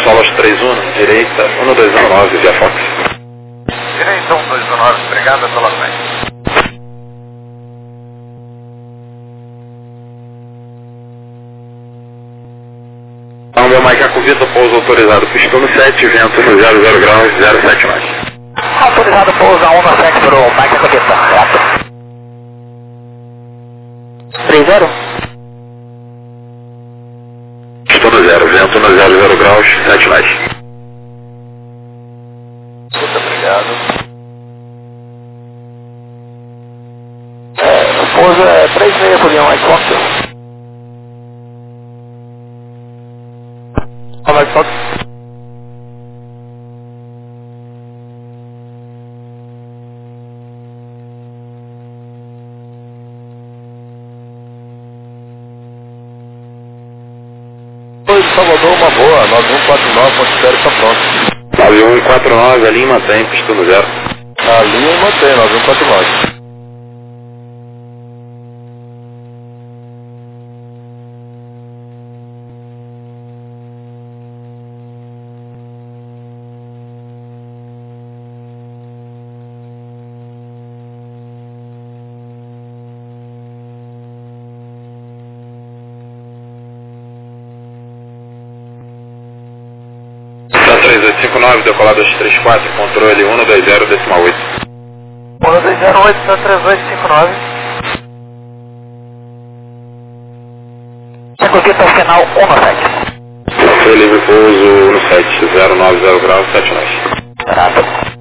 Solos 31, direita, 1219, via Fox. Direita 1219, obrigado pela frente. Meu Macaco Vitor, pouso autorizado, pistão no 7, vento no 00 graus, 07 mais. Autorizado pouso a 1 no 7 para o Macaco Vitor, reto. 30? Pistão no 0, vento no 00 graus, 7 mais. Muito obrigado. Pouso é 36 por Leão, Fox. White Fox. Oi, Salvador, uma boa, 9149, considero que está pronto. 9149, ali mantém, pistão no 0. Ali mantém, 9149. Tá 3859, decolado 234, controle 120, decimal 8. 1208, 3859. Chaco Vitor, final 1 no 7. Foi livre pouso no 7, 090 graus, 7 mais. Certo.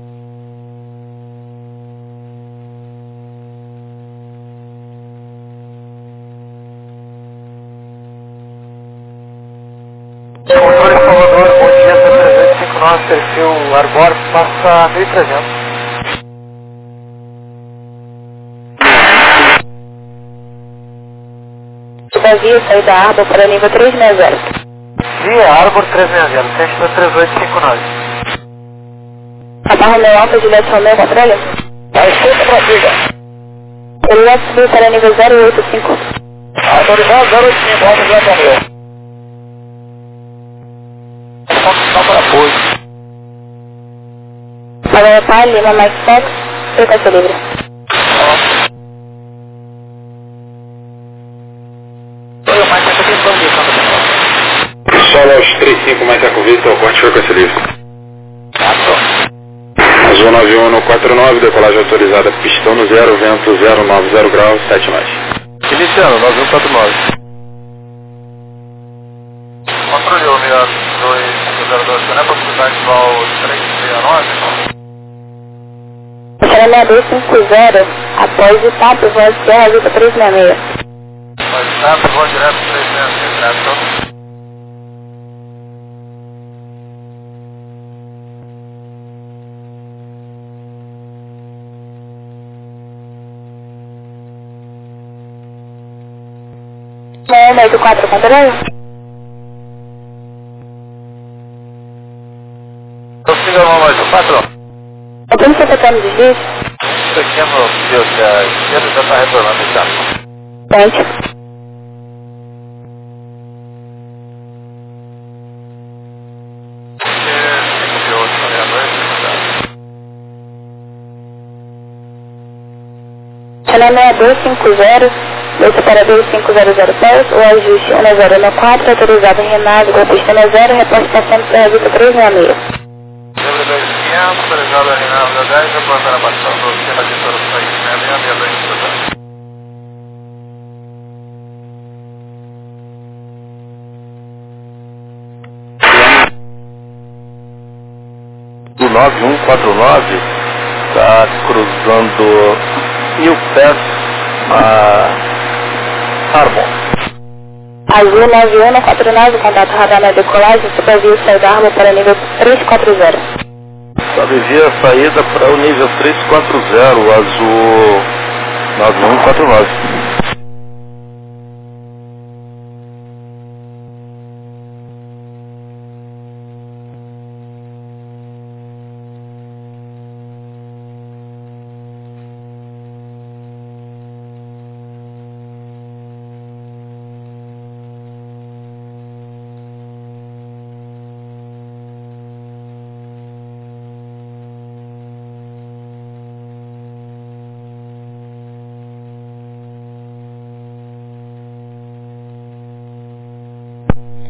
Controle Salvador, bom dia, 3859, perfil Arbor, passa 1300. Vazio, saída Arbor para nível 360. Dia Arbor 360, teste da 3859. Abarra meu alto, direto ao meu controle. Escuta para siga. Ele vai subir para nível 085. Autorizado 085, vamos direto ao meu. Condição para apoio. Agora tá, Lima, Mike Fox, frequência livre. Oi, o Mike está aqui condição. Solos 35, Macaco Vitor, corte frequência livre. Azul 9149, decolagem autorizada, pistão no 0, vento 090 graus, 7 mais. Iniciando, 9149. Controle Omega 2502, não é possibilidade de vol 369? Será 6250, após o TAP, voz Serra, Vita 366. Mas tá, vou direto 366, certo? Não, 84, controle? Consiga uma mais, 4. O que você está tocando de lixo? Pequeno, Deus, que a esquerda já está retornando, já. Tente. Channel 6250, desce para 2500 pés, o ajuste 1014, autorizado em Renato, golpista 0, reposte passando para Vita 366. Livre 2500, autorizado a Rinaldo 10, reportando a participação do sistema de soluções 6662. O 9149 está cruzando 1000 pés a Arbor. Azul 9149, contato radar na decolagem, supervia saída Arbor para nível 340. Sobreviia a saída para o nível 340, azul 9149.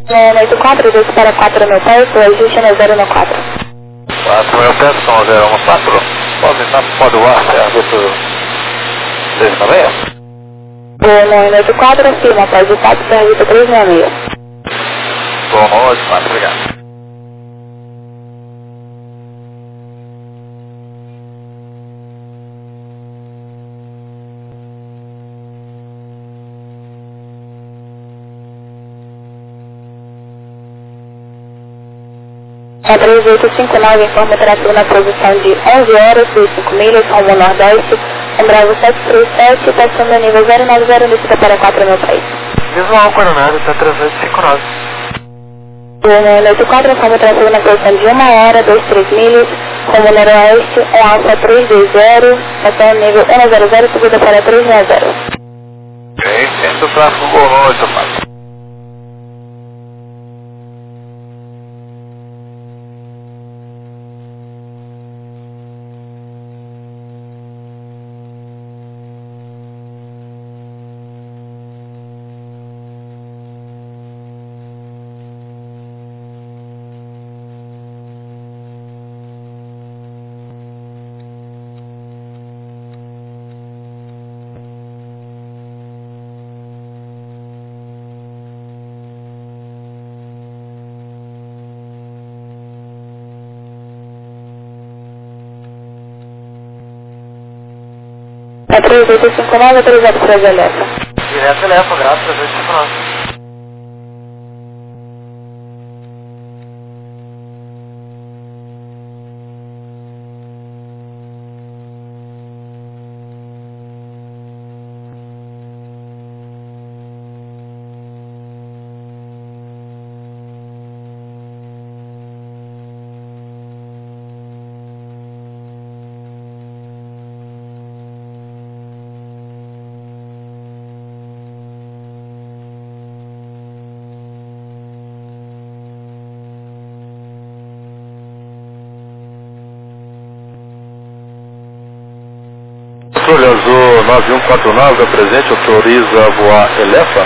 184, 2 para 4 no pés, o ajuste no 014. 4 mil pés, são 014. Pode voar, serviço 396? O 984, afirma, pode estar, serviço 366. Bom, 984, obrigado. A 3859 informa o tráfego na posição de 11 horas, 25 milhas, rumo nordeste, com Bravo 737, passando a nível 090, licita para 4 mil pés. Visual Coronado, tá 3859. O 984 informa o tráfego na posição de 1 hora, 23 milhas, rumo noroeste, alça 320, passando a nível 100, subida para 360. Ok, tendo o tráfego Gol 84. A 3859, autorizado para a Elefa. Direto Elefa, graças a 3859. Controle Azul 9149, presente, autoriza a voar Elefa.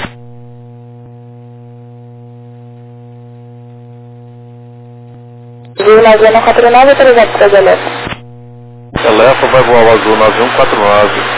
Azul 9149, autorizado para a Elefa. Elefa vai voar o Azul 9149.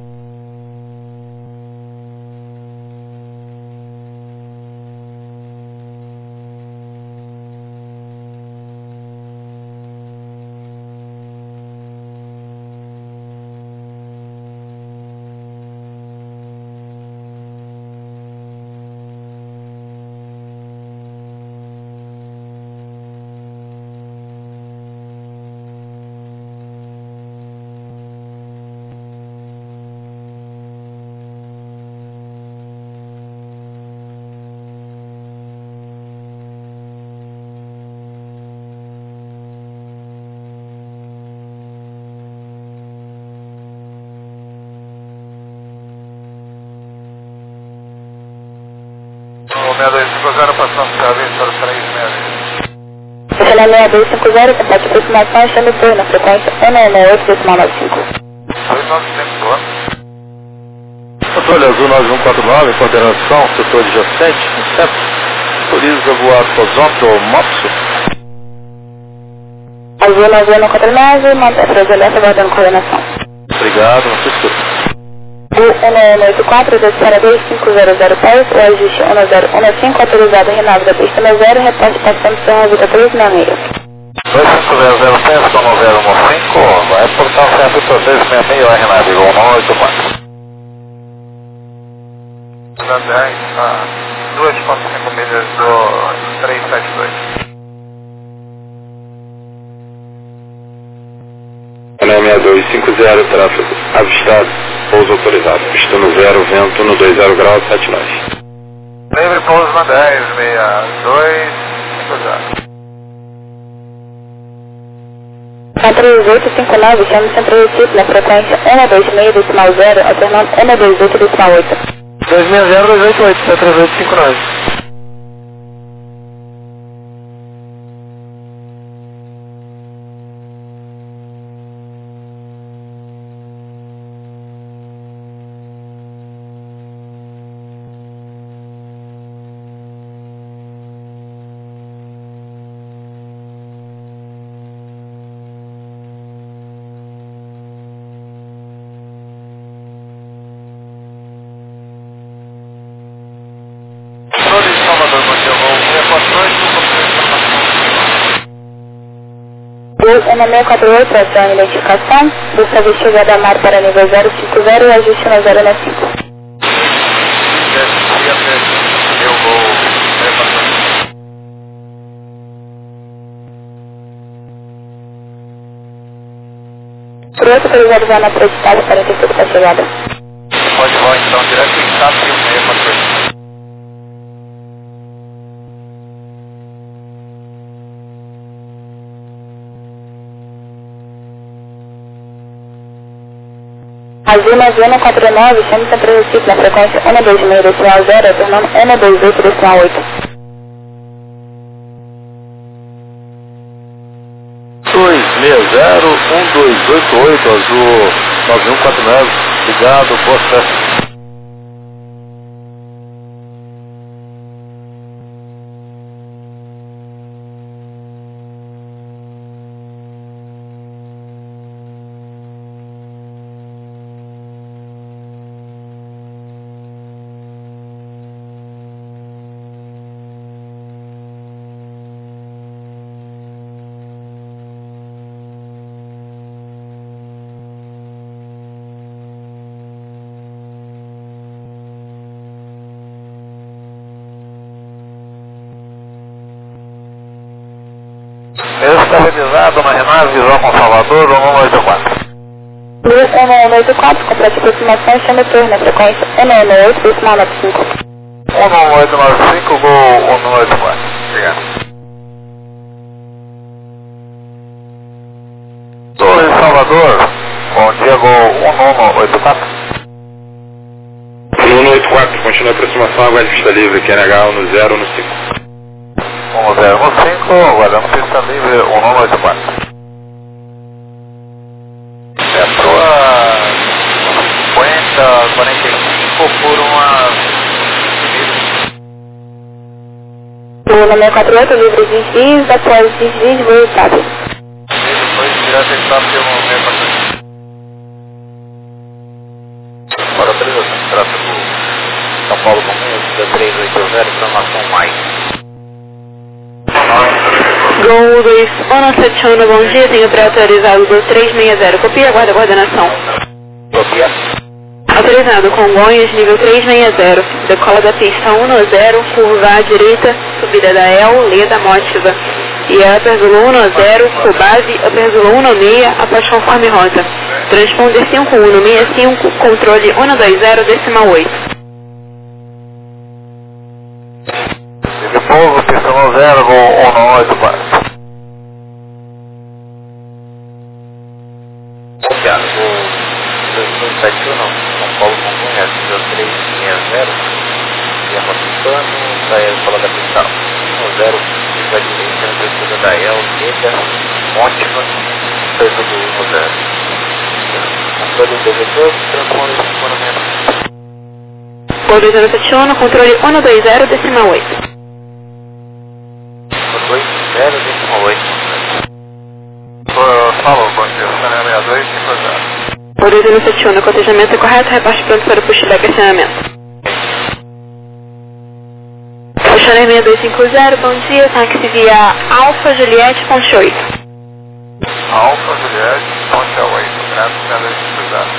O 6250 passando serviço para 366. Esse é 6250, combate aproximação, chame por na frequência 198,95. 295, boa. Controle Azul 9149, coordenação, setor adjacente, no centro. Autoriza a voar Cosópolis ou Mopso. Azul 9149, mantém para a Elefa, guardando coordenação. Obrigado, não se escuta. O 1184, 2 para 2500 pés, o ajuste 1015, autorizado renove da pista no 0, reporte passando Serra Vida 366. 25000 pés, como 015, vai portar o certo para 366, a Renave, Gol 984. 10, 2,5 milhas do 372. 96250, tráfego avistado, pouso autorizado, pista no 0, vento no 20 graus, 79. Livre pouso na 10, 62, 50. A 3859, chama Centro Recife na frequência 126,0, alternando 128,8. 260-288, tá 3859. Gol 1648, ação identificação. Busca vestígio da mar para nível 050 e ajuste no 095. Eu vou repassar. Piloto autorizado vai na prioridade 45 para chegada. Pode voar então direto em casa e o meio para frente. Azul 9149, chame sempre recife na frequência 126.0, retornando 128.8. 260-1288, Azul 9149, ligado, boa festa. Estabilizado na Renave, visão com Salvador, 1184. Luz 1184, complete aproximação, chame torre na frequência 118, decimal 95. 1895, Gol 1184. Obrigado. Torre Salvador, bom dia, Gol 1184. 1184, continua a aproximação, aguarde pista livre, QNH 10 no 5. 1015, aguardamos pista livre 1184. Entrou a 50, 45 por uma... Luz 1648, livre desvios, após desvios, voo estável. Depois direto em stop pelo meio para frente. Para autorização, tráfego São Paulo Congonhas, 380, informação mais. Gol 2171, bom dia, tenho pré-autorizado 2360, copia, aguarda coordenação. Copia. Autorizado Congonhas, nível 360, decola da pista 10, curva à direita, subida da El, Leda Mótiva. E upper 10, com base, upper 16, após conforme rota. Transponder 5165, controle 120, decimal 8. De povo, pista 10, Gol 1184. Copiado, Gol 2171, São Paulo Congonhas, nível 360, via Rotipano, saia fora da pista 10, curva à direita, subida da El, Leda Mótiva, peso do 10. Controle do vetor, transponder 5165. Gol 2171, controle 120, decimal 8. 20,8. Falou, bom dia, Sônia 6250. Gol 2171, cotejamento é correto, reparte pronto para o pushback e acionamento. Sônia 6250, bom dia, táxi via Alfa Juliette, ponte 8. Alfa Juliette, ponte 8, graças a Deus, cuidado.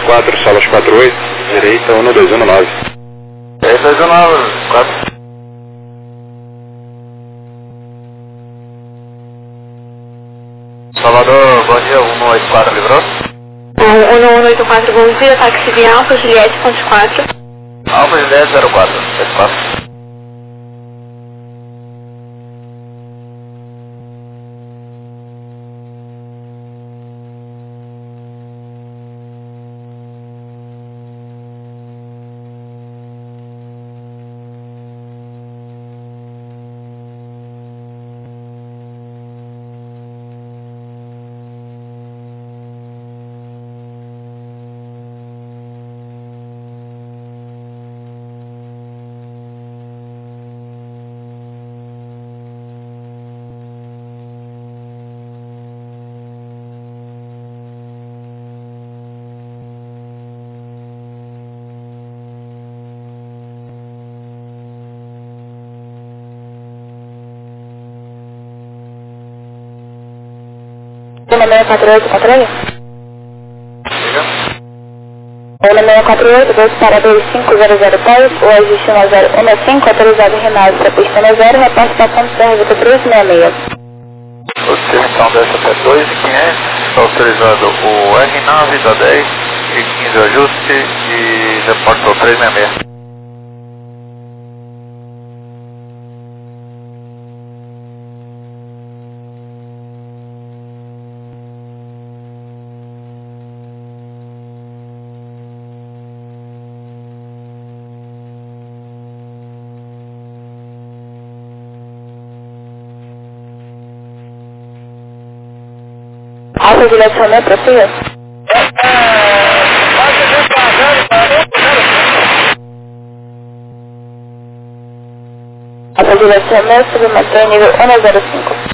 4, salas 48, direita 1219. 219, 4. Salvador, bom dia, 184 livrou? 1184, bom dia, táxi via Alfa Juliette, ponte 4. Alfa Juliette 04, espaço. Olá 648, controle? Diga. Olá 648, 2 para 2500 pés, o ajuste 1015, autorizado Rinaldo, para pista 0, repasse para ponto serviço 366. Ok, então desce até 2.500, está autorizado o R9 da 10 e 15 ajuste e reportou 366. Alfa Juliette Romeo, prossiga. Alfa Juliette Romeo, submeteu nível 105.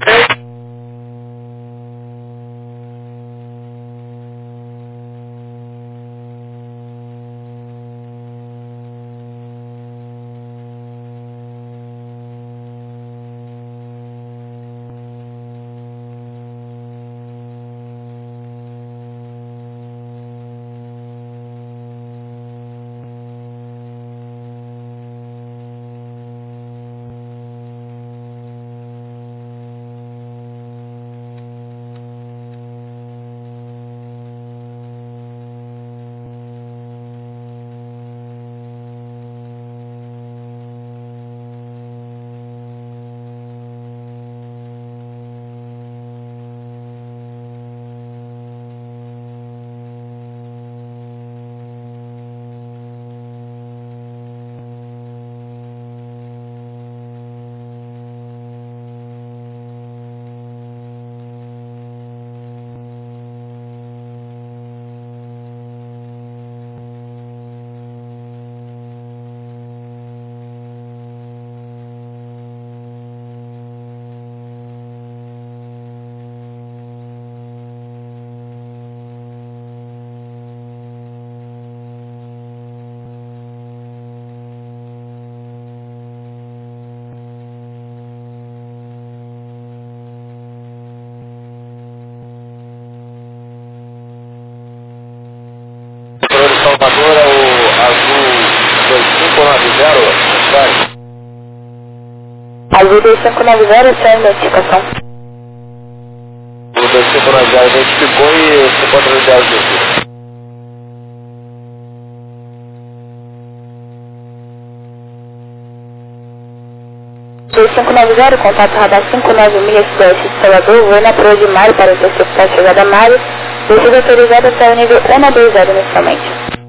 Salvador é o azul 2590, sai. Azul 2590, sem identificação. O 2590 identificou e você pode ligar o dia. 2590, contato radar 596 Sudeste de Salvador, voo na proa de Mário para interceptar a chegada a Mário, descida autorizada até o nível 120 inicialmente.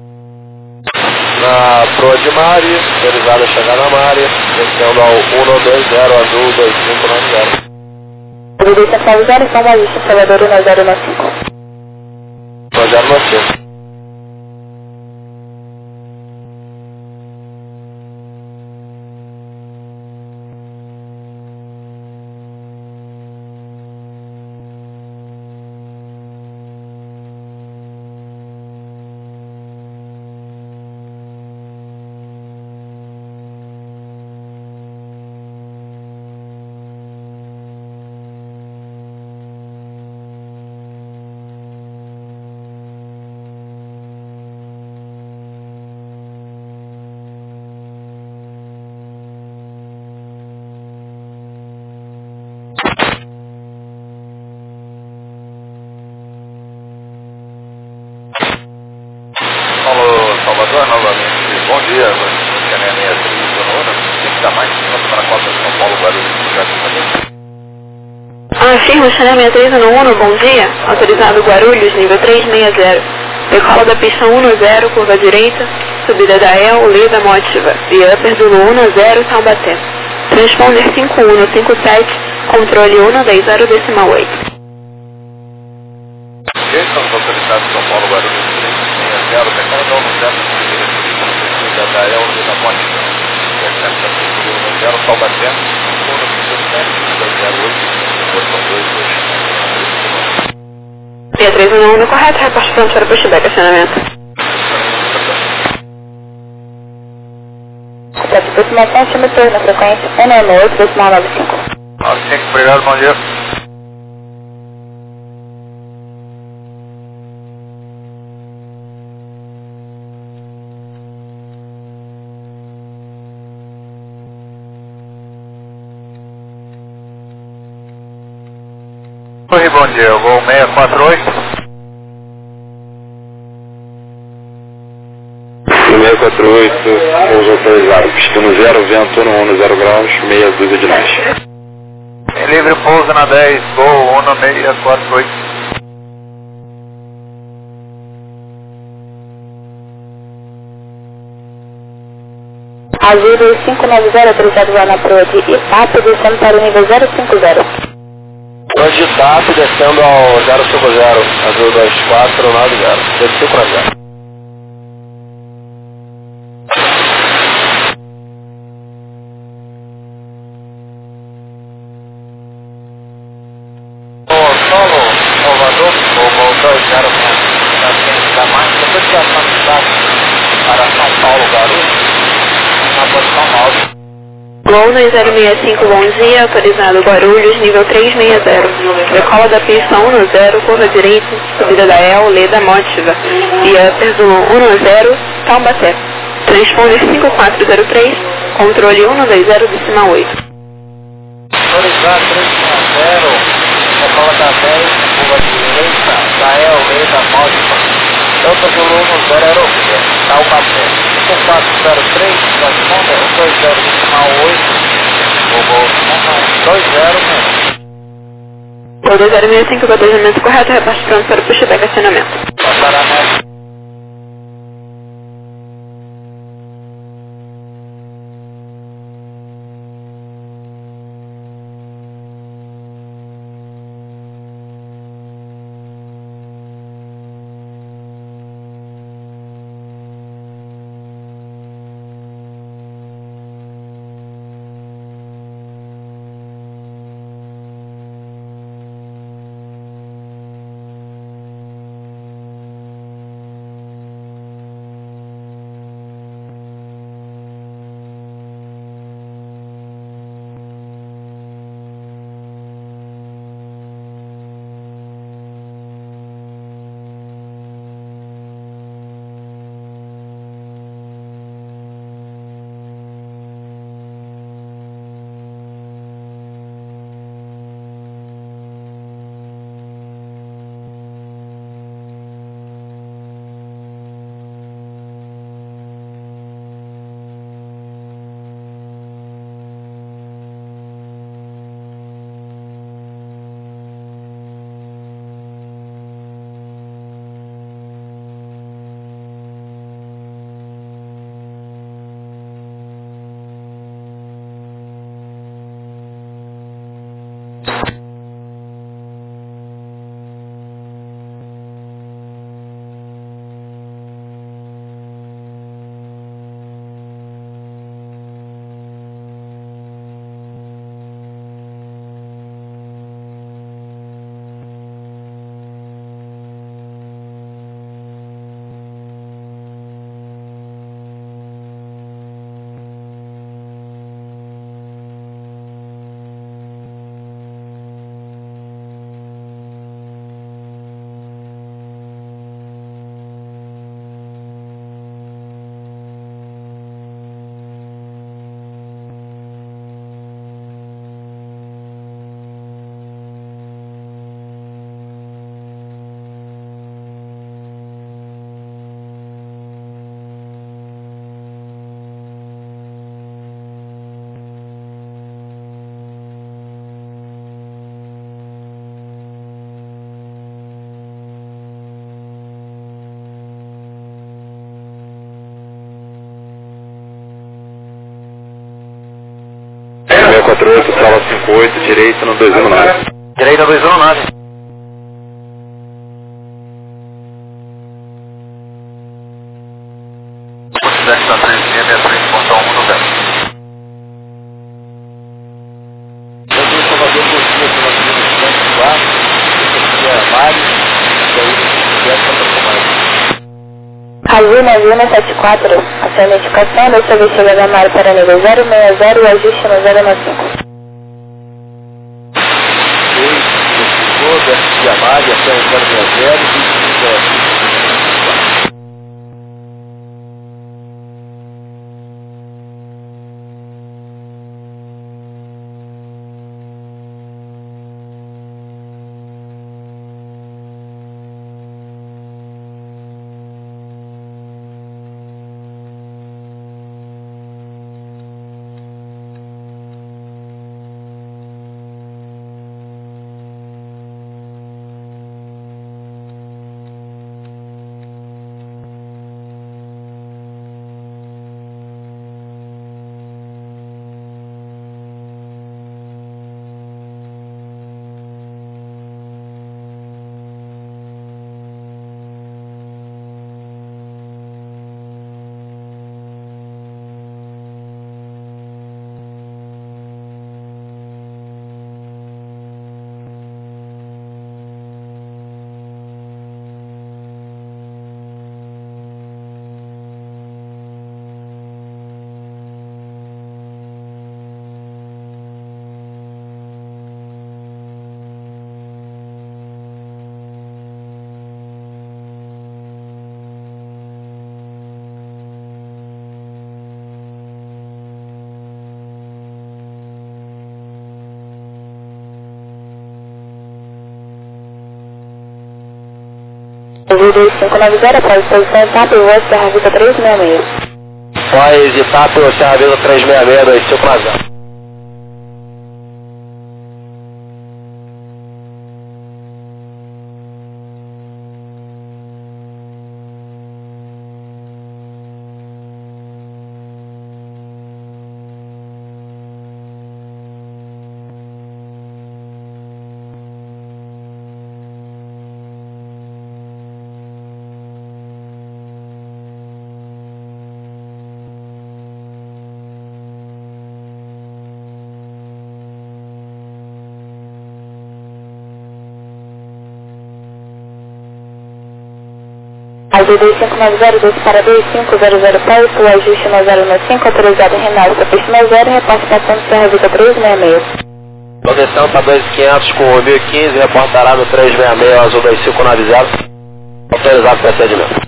Na proa de Mari, autorizada a chegar na Mari, descendo ao 120 azul 2590. Azul 2590, então ajuste em Salvador 1095. 1095. dia, Luciana 63, Zona 1, tem que dar mais 50 para a Cota São Paulo, Guarulhos, Jardim Madeira. Sim, Luciana 63, Zona 1, bom dia. Autorizado Guarulhos, nível 360. Decola da pista 10, curva direita, subida da El, Leda Motiva. Via upper do 10, Taubaté. Transponder 5157, controle 110 decimal 8. Estamos autorizados São Paulo, Guarulhos, 360, decola da 10, subida da El, Leda Motiva. Descendo da pista 10, Taubaté, 157, 63 no correto, reporte pronto para pushback, acionamento. Completa aproximação, chama torre na frequência 198,95. 95, obrigado, bom dia. Oi, bom dia, eu vou 648. 648, pouso autorizado, pista 0, vento 10 graus, meia dúzia de nós. Em livre pouso na 10, Gol 1648. Azul 590, autorizado lá na proa de Ipapo, descendo para o nível 050. Proa de Ipapo, descendo ao 050, Azul 2490, 2590. Salvador, Gol 20, da mais, depois de ação para São Paulo, Guarulhos, na posição alta. Gol 2065, bom dia, autorizado Guarulhos, nível 360. Decola da pista 10, curva direita, subida da El, Leda Motiva. Via upper do 10, Taubaté. Transponder 5403, controle 120 decimal 8. Autorizado 360, decola da 10, curva direita, da El, Leda Motiva. Delta do 10 Aerofia, Taubaté. 5403, transponder 20 decimal 8. Gol 20, Gol 2065, batejamento correto, repasse pronto para o pushback, acionamento. Passará 48, sala 58, direita no 219. Direita 219. Desta 363.190. Eu tenho Salvador Cotia pela Avenida Estudante 4, aqui é Mário, e aí se quiser Santa Tomás. Azul 9174, a sua identificação da sua vestida da Mário para nível 060 e ajuste no 095. Desce de Amália até o 060 e Azul 2590, após posição etapa e voz Serra Vista 366. Pós etapa e Serra Vista 366, 2590. Azul 2590, 2 para 2500 Paulo, o ajuste no 095, autorizado em Reinaldo, pista 0, reporte passando Serra Vista 366. Proteção para 2500 com o 1015, reportará no 366, Azul 2590, autorizado para procedimento.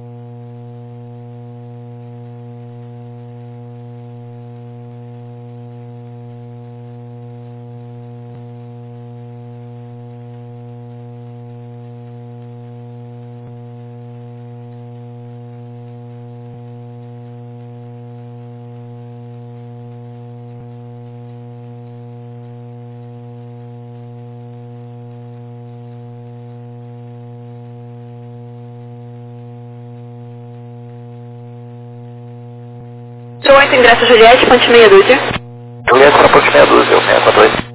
Sou 8, ingresso Juliette, ponte meia dúzia. Juliette para ponte meia dúzia, 642.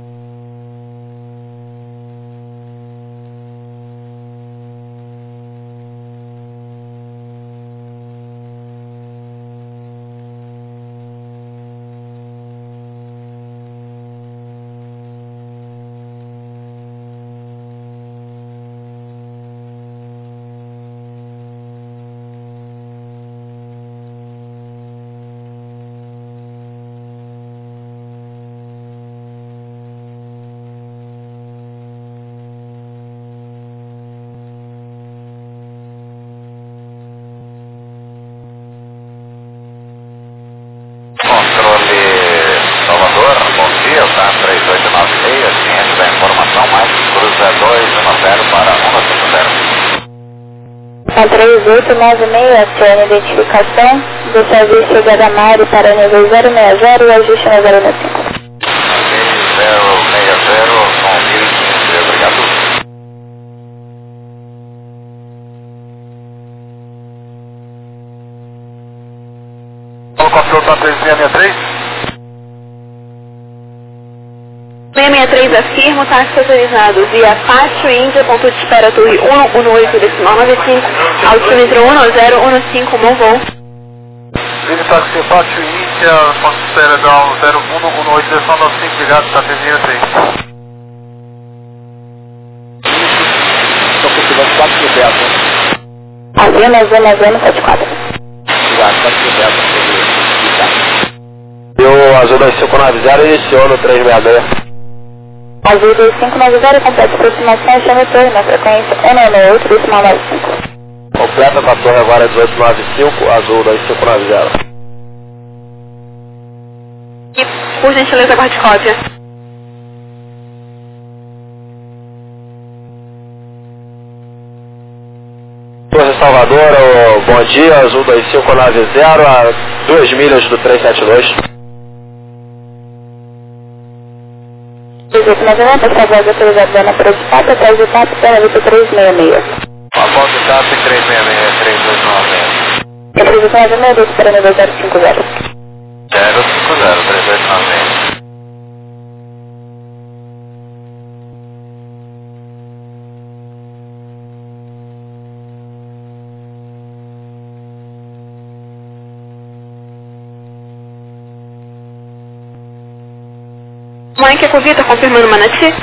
Tá 3896, ciente da informação, mais cruza 210 para 150. Tá 3896, acione identificação do serviço da Damari para nível 060 e ajuste no 095. 060 com 1015, obrigado. Qual o controle da 3663? 363 afirma, táxi autorizado via Pátio Índia, ponto de espera Torre 118.95, altímetro 1015, bom voo. Vini táxi Pátio Índia, ponto de espera da 0118.95, obrigado, está terminando 3. Estou confirmando 4 mil Delta. Azul 74. Obrigado, 4 mil Delta. E o Azul 2590 iniciou no 366. Azul 2590, completa aproximação, chama torre na frequência 198.95. Completa com a torre agora 1895, Azul 2590. E, por gentileza, guarde cópia. Torre Salvador, bom dia, Azul 2590, a 2 milhas do 372. 1890, essa voz autorizada Ana Preocupado, atrás do TAP, pela luta 366. A volta do TAP 366, 3296. 366, esperando 050. 050, 3296. Mike Ecovita, confirmando Manati.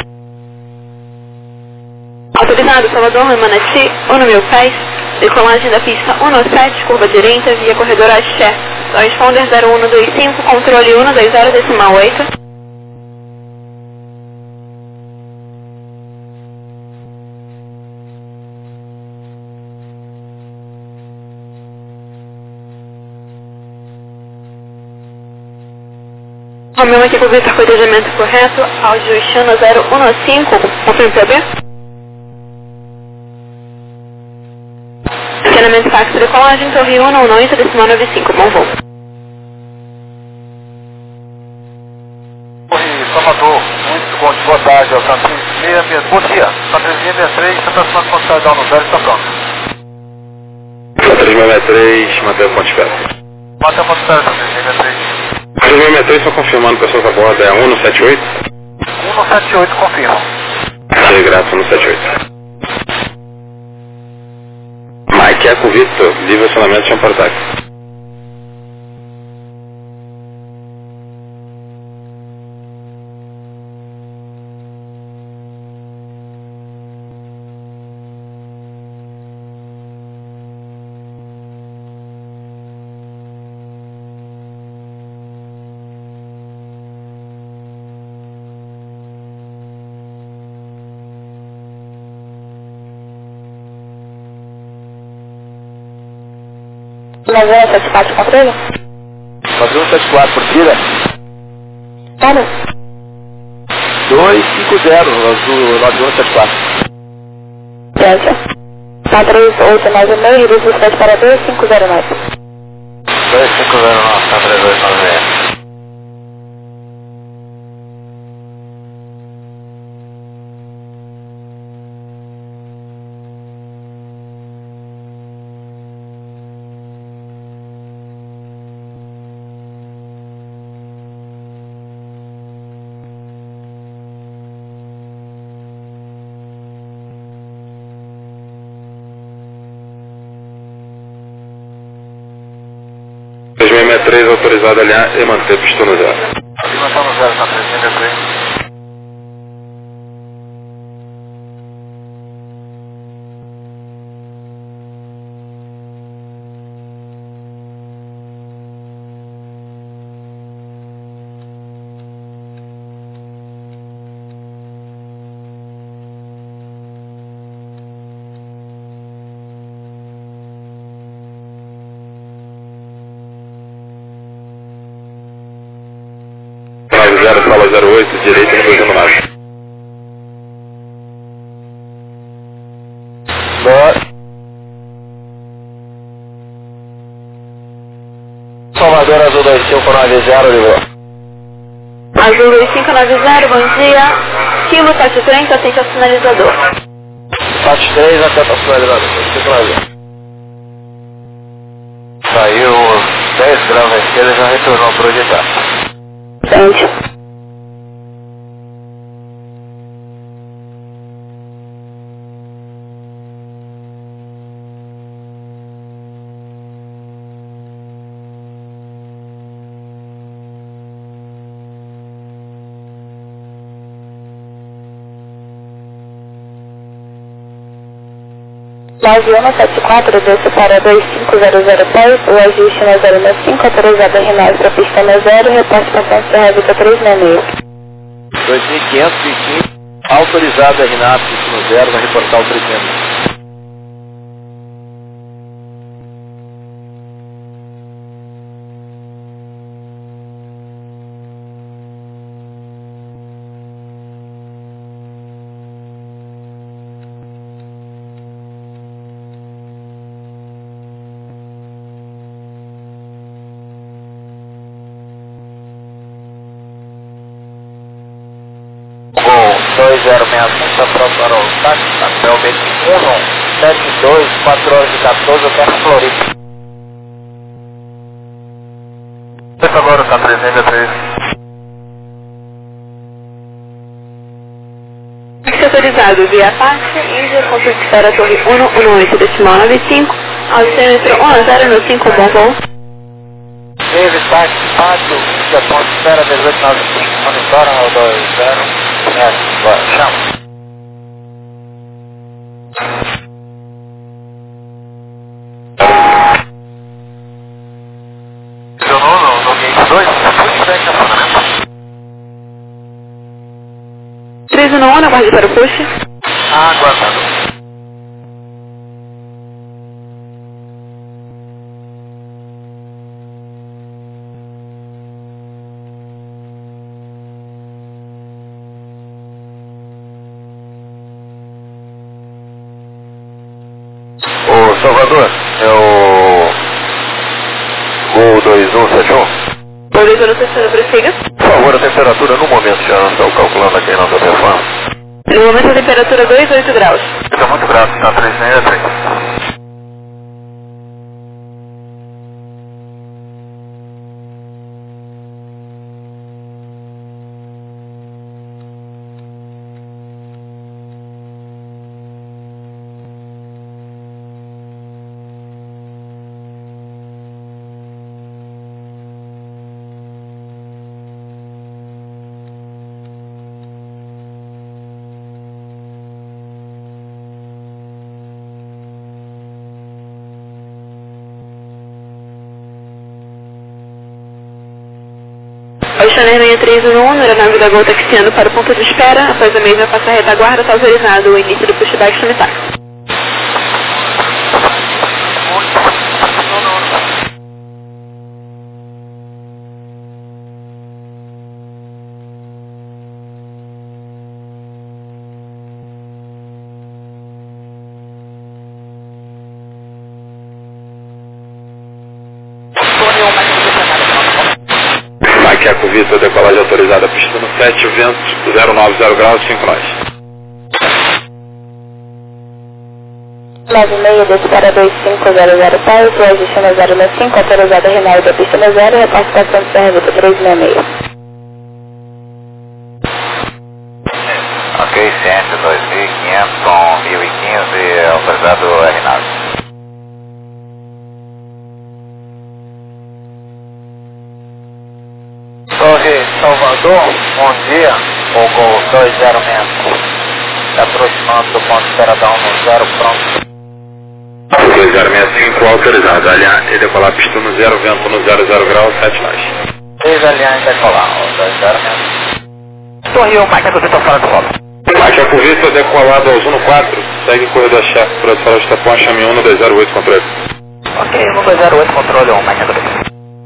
Autorizado Salvador, Manati, 1.000 pés. Decolagem da pista 17, curva direita, via corredor Axé. Transponder 0125, controle 120.8. Romeu aqui com Vitor, cortejamento correto, áudio China 015, confirme PB. Escaneamento táxi decolagem, torre 190.95, bom voo. Torre Salvador, muito bom, boa tarde, é o Santa 663, bom dia, Santa 363, Santa Semana Constante da Zero, está pronto. 3663, mantém o ponto de espera. Mantém o ponto de espera, Santa 363. 3663, só confirmando pessoas a bordo, é 178? 178, confirma. Ok, graças, 178. Mike Eco Victor, livre acionamento, chama para o táxi. Navio 74, controle? Azul 174 por tira. Tano. 250, Azul 9174. Ciência. 43896, Luz 7 para 2509. 2509, Santa 3296. três autorizado a alinhar e manter pista no zero. Alimentação no zero, Santa 363. Sala 08, direita no 2 no máximo. Salvador Azul 2590, ligou. Azul 2590, bom dia. Kilo 730, atende ao sinalizador. 73, atenta ao sinalizador. 2590. Saiu 10 graus à esquerda e já retornou para o de cá. Sente. 9174, desce para 2500 pés, o ajuste na 065, autorizada Rinaldi para pista na 0, repasse para Ponte Serra Vita 366. 2515, autorizada Renato, pista no 0, vai reportar o 366. Gol 2065, está pronto para o táxi, papel B172, 4 horas e 14, eu quero Floripa. Agora está 363. Autorizado via Paxa, Índia, ponto de espera Torre 118.95, ao centro 10 no 5, bom voo. David Táxi 4, Índia, ponto de espera 1895, monitora ao 20, agora, chama. Funcionou no gate 2, feedback acionamento. 311, aguarde para o push. Aguardando. Ô Salvador, é o Gol 2171. Gol 2171, prossiga. Por favor, a temperatura no momento já não estou calculando aqui no seu telefone. No momento a temperatura 28 graus. Fica muito grato, está 363. Oceaner 6311, aeronave da Gol taxiando para o ponto de espera. Após a mesma passar a retaguarda, está autorizado o início do pushback sanitário. Mike Eco Vitor, decolagem autorizada, pista no 7, vento 090 graus, 5 nós. 96, desce para 2500 pés, o ajuste na 065, autorizada Rinaldi da pista na 0, repasse para Ponte Serra Vita 366. Ok, ciente 2500 com 1015, autorizado Rinaldi. Torre Salvador, bom dia, o Gol 206, se aproximando do ponto de espera da 10, pronto. 2065 autorizado, aliás, e decolar pista no 0, vento no 00 graus, 7 nós. 3 aliás decolar, o 206. Torre, o Mike Eco Vitor fora do solo. Mike Eco Vitor, decolado ao 14, segue corredor-chefe, produção de Tapão, chame 1208, controle. Ok, 1208, controle 1, Mike Eco Vitor.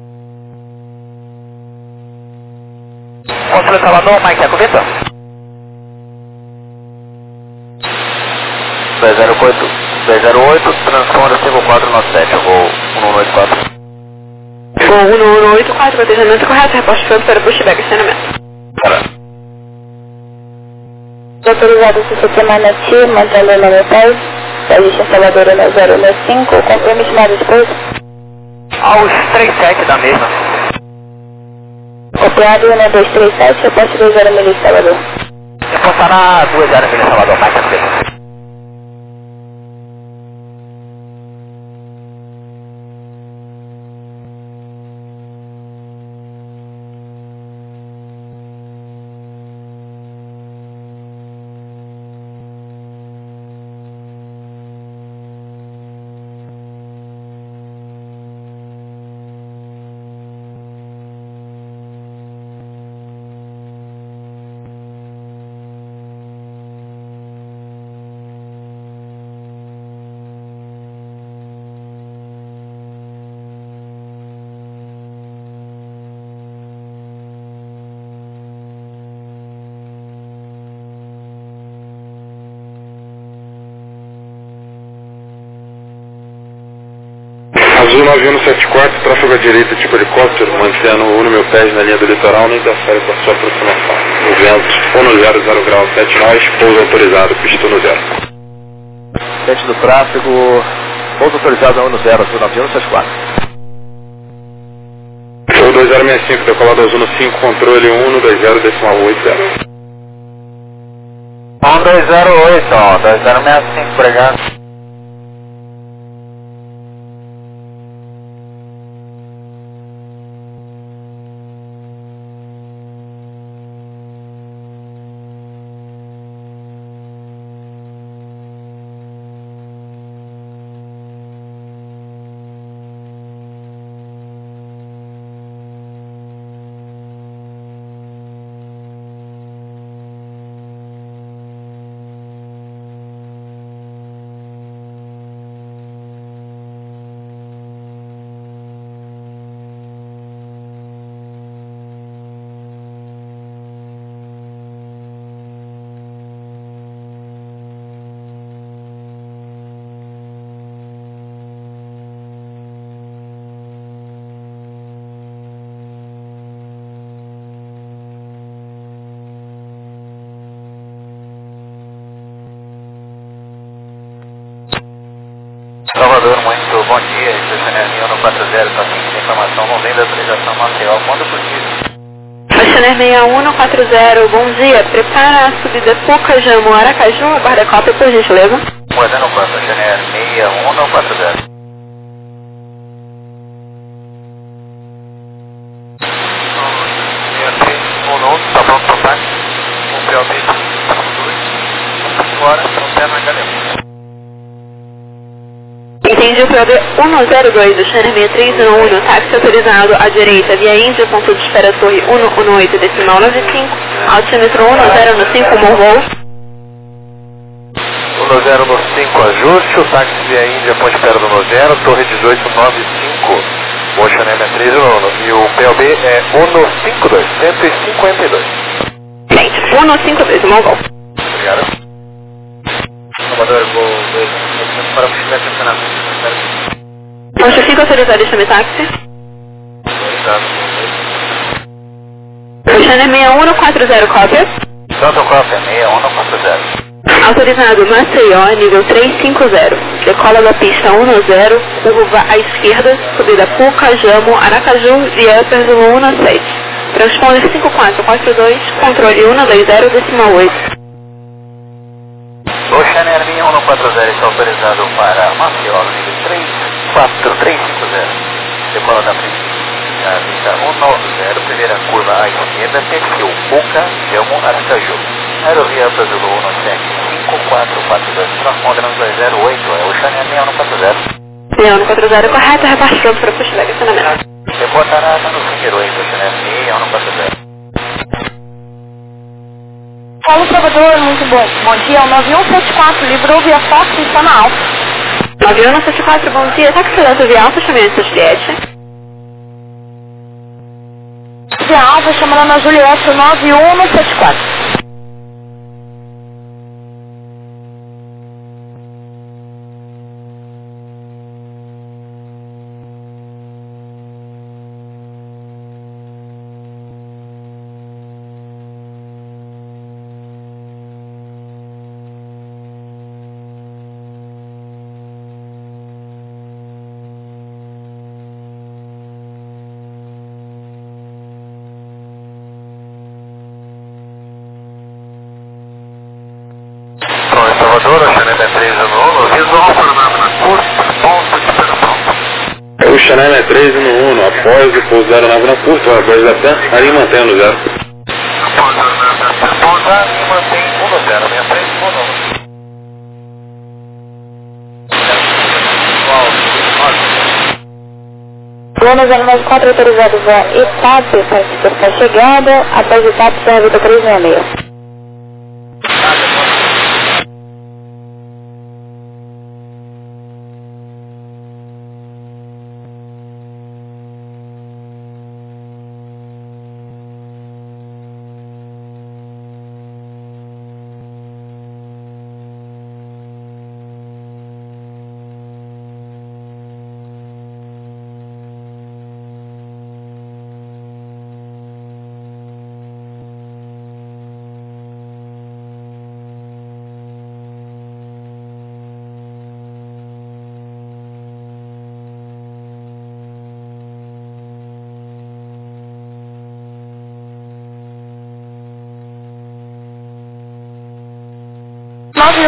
Controle Salvador, Mike Eco Vitor. 208, transponder 5497, Gol 1184. Gol 1184, cotejamento correto, reposte pronto para pushback estacionamento. Autorizado o sistema nativo, mantendo o nome pés, ajuste instaladora na 065, compromisso mais depois. Aos 37 da mesma. Operado na 237, reposte 20 milhas Salvador. Reportará 2 horas em Salvador, Mike Eco Vitor. Pouso 9174, tráfego à direita, tipo helicóptero, mantendo o meu pé na linha do litoral, nem interfere com a sua aproximação. O vento 10 graus 7 nós, pouso autorizado, pista no 0. Frente do tráfego, pouso autorizado na 10, azul 9174. Show 2065, decolado azul no 5, controle 120.80. 1208, 2065, obrigado. Salvador, muito bom dia, esse é o Chanel 140, paciente de informação, não vem da autorização Maceió, quando possível. Chanel 6140, bom dia. Prepara a subida Pucajamo, Aracaju, aguarda cópia por gentileza. Guardando quanto, Chanel 6140. Tá pronto para ataque, o PLB 2, agora, não tem na academia. Entendi o POD 102 do Chanel 6311, táxi autorizado à direita, via Índia, ponto de espera torre 118, decimal 95, altímetro 10 no 5, Morvol. 10 no 5, ajuste, o táxi via Índia, ponte espera do 10, torre 1895, o Chanel 6311, e o PLB é 152, 152. Gente, 152, Morvol. Obrigado. Salvador, vou para o Chile estacionamento. Ponte 5 autorizado, chame táxi. O Chanel 6140, cópia. Tanto cópia, 6140. Autorizado Maceió, nível 350. Decola da pista 10, curva à esquerda, subida Pucajamo, Aracaju, via Upper Zulu 17. Transponder 5442, controle 120, decimal 8. O Chanel 6140 está autorizado para Maceió, nível 34350. Decola da pista 10, primeira curva à esquerda, perfil Pucajamo, Aracaju. Aerovia Upper Zulu 17, 5442, transponder 208, é o Chanel 6140. 6140, correto, reparte pronto para puxar da estacionamento. Reportará no Figueiredo, o Chanel 6140. Paulo Salvador, muito bom. Bom dia, o 9174, livrou via Fox e está na alta. 9174, bom dia. Táxi lento via Alfa, chamamento de Juliette. Via Alfa, chamando na Juliette, o 9174. Salvador, o Chanel 311, visual Paraná na curta, ponto de operação. O Chanel é 311, após o pouso da aeronave na curta, o avião da TAM, ali mantendo 0. Após a aeronave pousar e mantém 1063 monômetros. Plano 094 autorizado via ETAP para a chegada, após ETAP será a vida 366.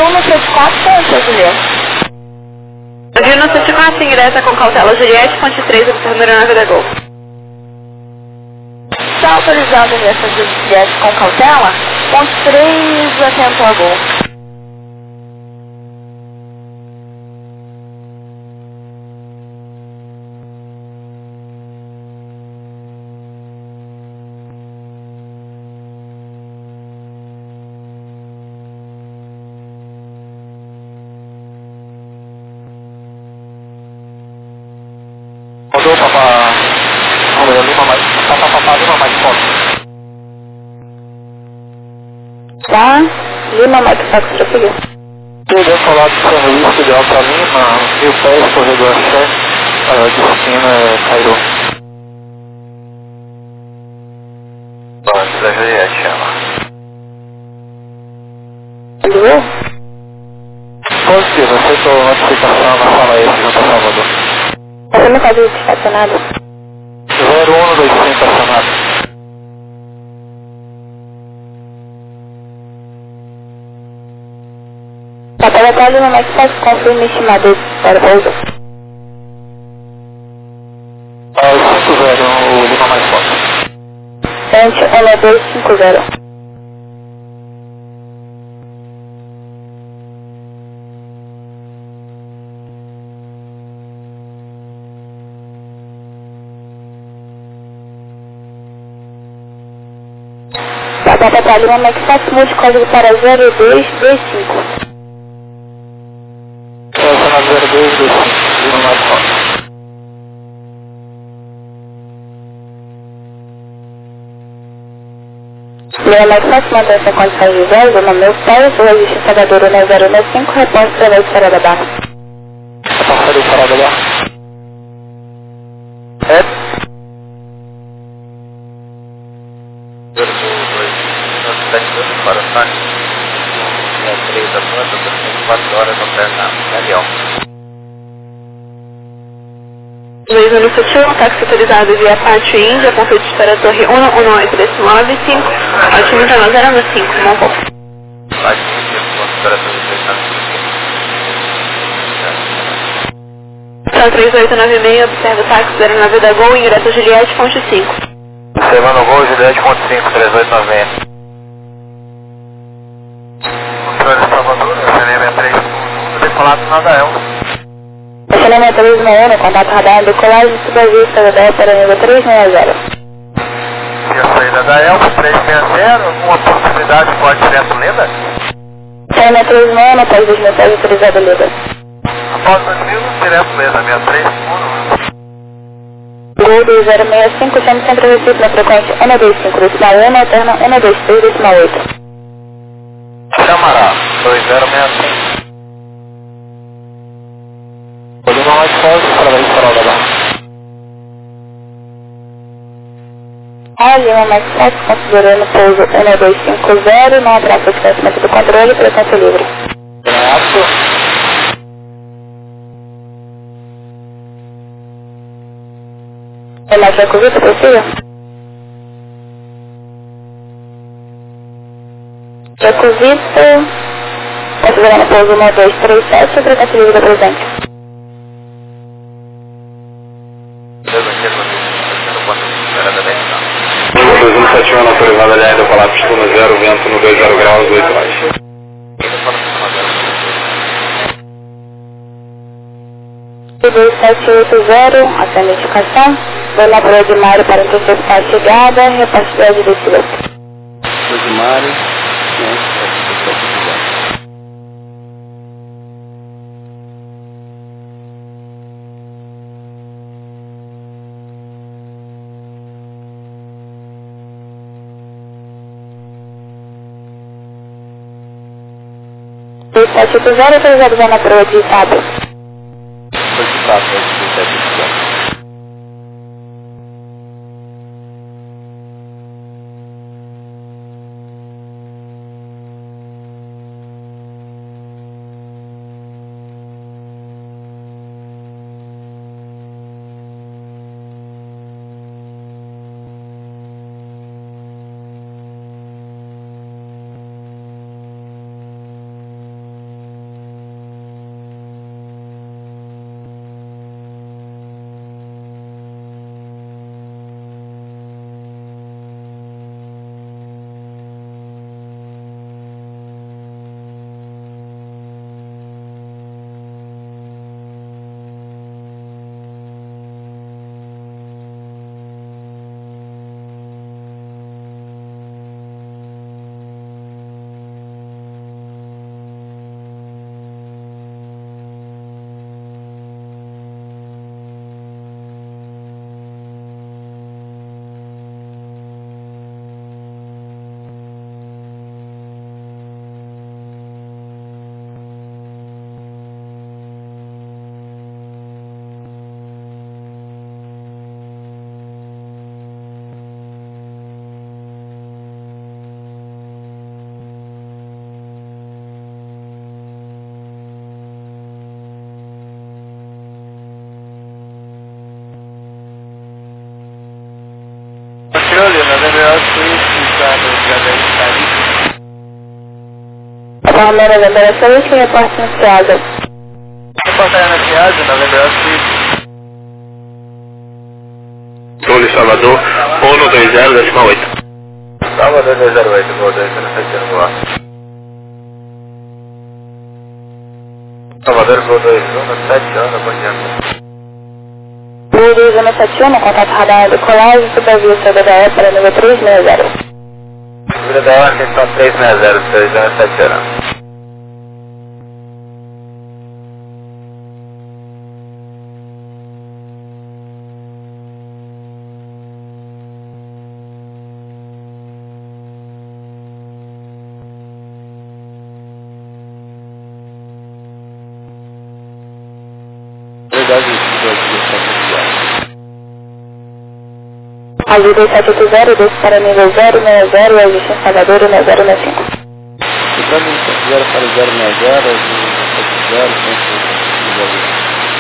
no 74, centro, Juliette. Avião no 74, ingressa com cautela Juliette, ponte 3, observando a aeronave da Gol. Está autorizado nessa Juliette com cautela, ponte 3, atento a Gol. Rodou para Lima mais, Lima mais forte. Tá, Lima, Mike Fox, prosseguiu. Perdeu falar de São Luís, ideal para Lima, 1000 pés, corredor Axé, destino é Cairo. Antes da Juliette, chama. Entendeu? Positivo, aceitou a notificação na sala S, junto a Salvador. Você não faz isso estacionado? 0125 estacionado. Papel até Lima, Mike Fox, confirme estimado para o pouso. 50, o Lima mais forte. Ponte 1250. Papel até Lima, Mike Fox, mude código para 0225. Estacionado 0225, Lima mais forte. Lima Mike Fox, mantém essa condição de reserva no meu pé, o registro Salvador 1095, repórter através de Serra da Barra. Passaria o parada lá. É? Para o táxi. 63 da planta, 4 horas no pé na Galeão. 2 minutos sutil, táxi autorizado via Pátio Índia, ponto de espera Torre 11895, otimista no 095, Monpou. Pátio Índia, consideração de 395. São 3896, observa o táxi da aeronave da Gol, ingresso Juliette, ponte 5. Observando o Gol, Juliette, ponto 5, 3896. Controle de Salvador, CNM3, decolado na Dael. Estacionamento 361, contato radar, decolagem subavista da Dael para nível 360. E a saída da Elba, 360, alguma possibilidade pode ser a Leda? Estacionamento 361, após 2010 autorizado Leda. Após 2000, direto Leda, 63, Gol 2065, chame sempre recife na frequência 125,1, alterna 123,8. Chamará, 2065. O Lima mais forte, através de Serra da Barra. A Lima Mike Fox, considerando pouso 1250, não haverá esclarecimento do controle, frequência livre. Graças. É mais recusita, possível? Recusita, considerando pouso 1237, frequência livre da presente. Nível 2171 autorizado aliado ao Palácio Pistona 0, vento no 20 graus, 8 horas. E 2780, a sua identificação, vai lá para o Edmário para interceptar a chegada, repasse da diretiva. Edmário, E 780, autorizado já na prova de sábado. solicitado para esse através de Caribe. Paloma November 6, que reporta no Seasa. Reportar na Ciasa, November Street. Tole Salvador, 120,8. Salvador 208, voo 2, não sei se voar. Salvador, voo 21, 7 anos, bom dia. Voo 2171, contato radar de colagem, supervia CBDE para nível 360. CBDE, questão 360, 6 anos, 7 anos. Azul 2780, 2 para nível 060 e existe em Salvador 1065. Ficando 0 para 060, Azul 70,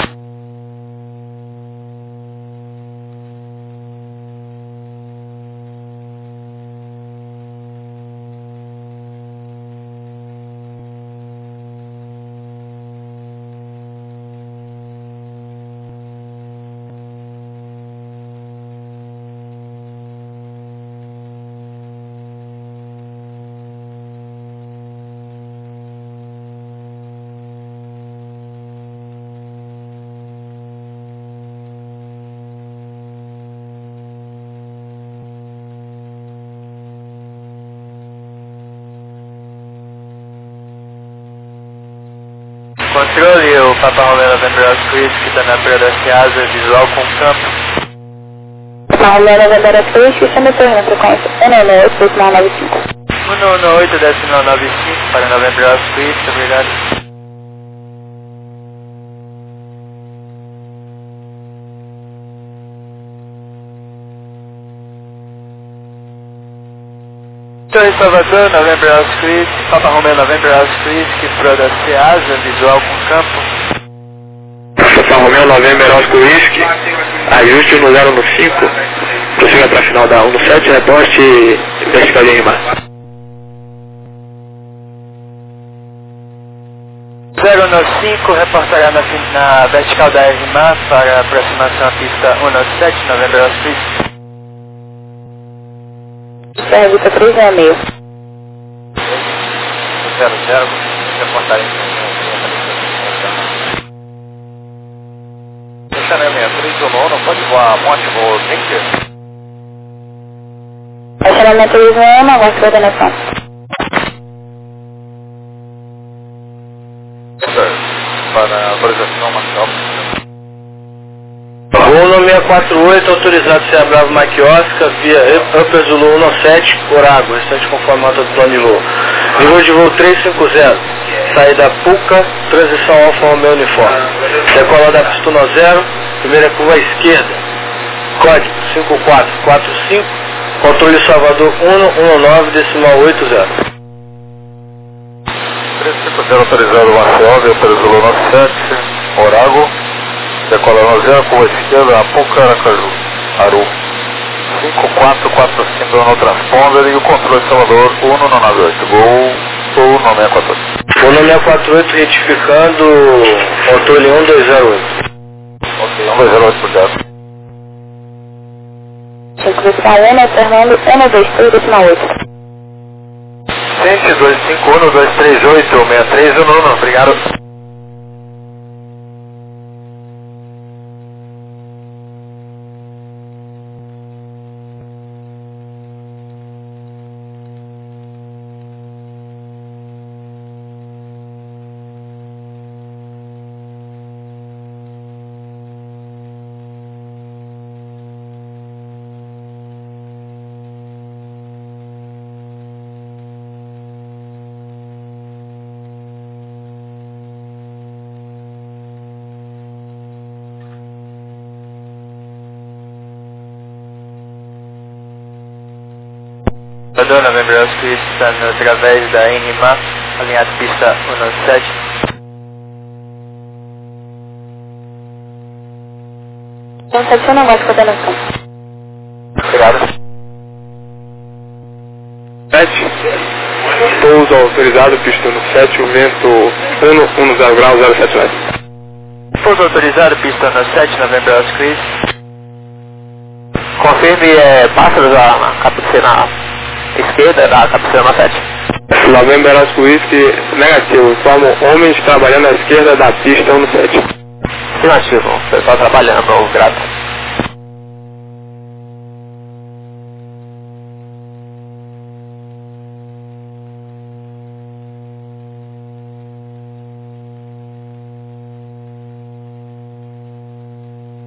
Controle o Papa Romeo November Street, que está na Praia da Ciasa, visual com campo. Paloma November 6, que chama na frequência 198,95. 118,95 para November Street, obrigado. Torre Salvador, November Street, Papa Romeo November Street, que Praia da Ciasa, visual com campo. Papa Romeo November Oscar Whisky, ajuste no 015, prossiga para a final da 17, reporte vertical de Lima. 015, reportará na vertical da RMA para aproximação à pista 197, November Street. Serviço 366. 00, reportar em estacionamento 319, não pode voar monte, voo Tinker. Estacionamento 361, aguarde coordenação. Para autorização marcial. Voo 648, autorizado Serra Bravo Mike Oscar, via Upper Zulu 17, Corago, restante com formato do plano de voo. Nível de voo 350, saída Puca, transição Alfa Romeo Uniforme. Decola da pista 10, primeira curva à esquerda. Código 5445, controle Salvador 119,80. 350 autorizado Marcel, via Upper Zulu 97, Corago. Decola 90, curva esquerda, Apuca, Aracaju, Aru. 5445 no transponder e o controle Salvador 198, Gol 164. Voo 648, retificando, controle 1208. Ok, 1208 por diante. Circulação 1, Fernando 123,8. 10251, 238, 6311, obrigado. Salvador, November Street, estando através da NMA, alinhado pista 197. Então, seleciona aguarde coordenação. Obrigado. 17, pouso autorizado, pista no 7, o vento 110 graus, 07 leste. Pouso autorizado, pista no 7, November Oscar Whiskey. Confirme pássaros na cabeceira esquerda da cabeceira no 7. November Oscar Whiskey, negativo, informo homens trabalhando à esquerda da pista 17. Negativo, pessoal trabalhando, grato.